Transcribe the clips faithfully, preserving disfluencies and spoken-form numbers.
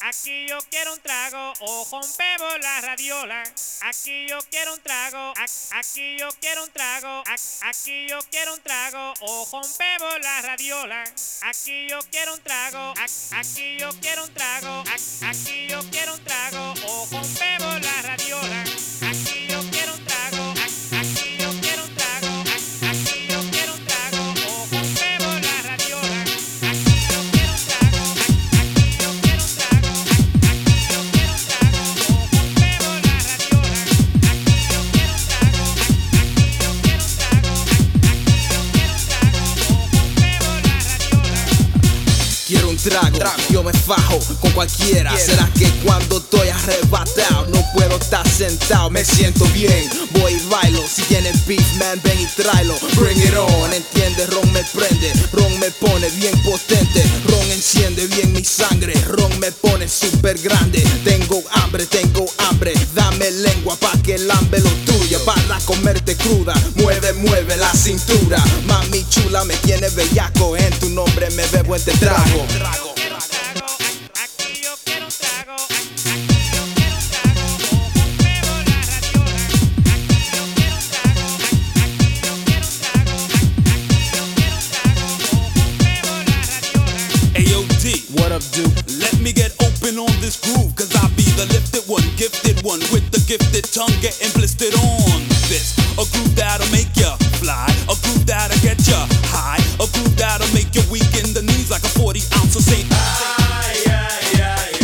Aquí yo quiero un trago, o rompemos la radiola. Aquí yo quiero un trago, aquí yo quiero un trago, aquí yo quiero un trago, o rompemos la radiola. Aquí yo quiero un trago, aquí yo quiero un trago, aquí yo quiero un trago, o rompemos la radiola. Aquí yo quiero un trago, aquí yo quiero un trago, aquí yo quiero un trago, o rompemos la radiola. Aquí yo quiero un trago, aquí yo quiero un trago, aquí yo quiero un trago, o rompemos la radiola. Aquí yo quiero un trago, aquí yo quiero un trago, aquí yo quiero un trago, o rompemos la radiola. Quiero un trago, yo me fajo con cualquiera. Será que cuando estoy arrebatado no puedo estar sentado, me siento bien, voy y bailo. Si tienes beef, man, ven y tráelo. Bring it on, entiende, ron me prende, ron me pone bien potente, ron enciende bien mi sangre, ron me pone super grande. Tengo hambre, tengo hambre, dame lengua pa' que lambe lo tuyo, para comerte cruda. Mueve, mueve la cintura, mami chula me tiene bellaco, en tu nombre me bebo este trago. Yo quiero un trago, aquí yo quiero un trago, aquí yo quiero un trago, o rompemos la radiola. Aquí yo quiero un trago, aquí yo quiero un trago, aquí yo quiero un trago, o rompemos la radiola. Ayo D, What up, dude? let me get open on this groove, cause I be the lifted one, gifted one, with the gifted tongue getting blistered on this. A groove that'll make ya fly, a groove that'll get ya high, a groove that'll make you weak in the knees like a forty ounce of Saint. Ay, ay, ay,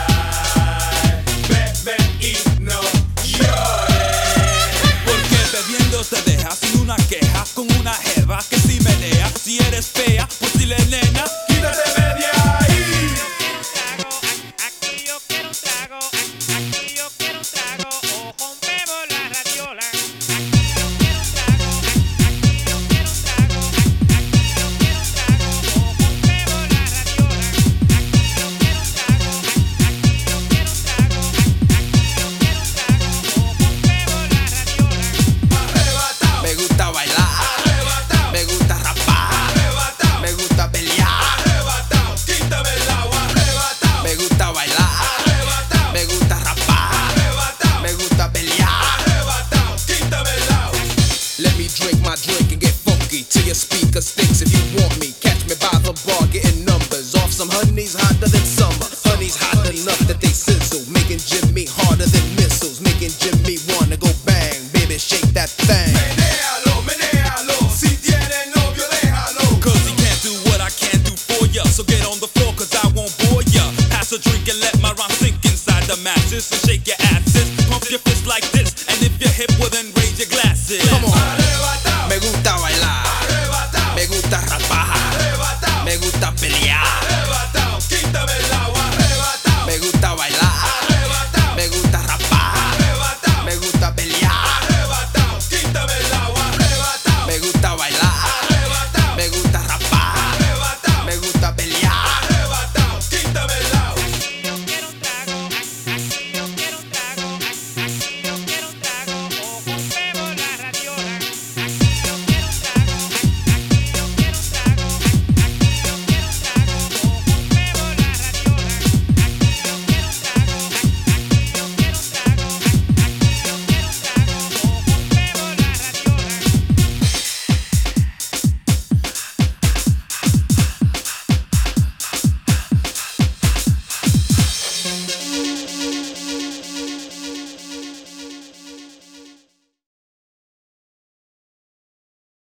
ay, bebe y no llores. Porque bebiendo te dejas sin una queja, con una jeva que si menea. Si eres fea, pues dile nena, Quítate de ahí. Yo quiero un trago, aquí yo quiero un trago, aquí yo quiero un trago, o rompemos la radiola. Aquí yo quiero un trago, aquí yo quiero un trago, aquí yo quiero un trago, o rompemos la radiola. Aquí yo quiero un trago, aquí yo quiero un trago, aquí yo quiero un trago, o rompemos la radiola. Arrebatado, Me gusta bailar, arrebatado, me gusta rapar, arrebatado, me gusta pelear, arrebatado. Quítame el agua, arrebatado, me gusta bailar, arrebatado, me gusta rapar, arrebatado, me gusta pelear. arrebatado. Quítame el agua. Let me drink my drink and get funky till your speaker stinks if you want me. Catch me by the bar getting numbers off some honeys hotter than summer. Honeys hot enough that they sizzle, making Jimmy harder than missiles, making Jimmy wanna go bang. Baby, shake that thing. Menéalo, menéalo. Si tiene novio, déjalo. cause he can't do what I can't do for ya. So get on the floor cause I won't bore ya. Pass a drink and let my rhyme sink inside the mattress and shake your asses. Pump your fist like this, and if you're hip, well then raise your glasses. Come on.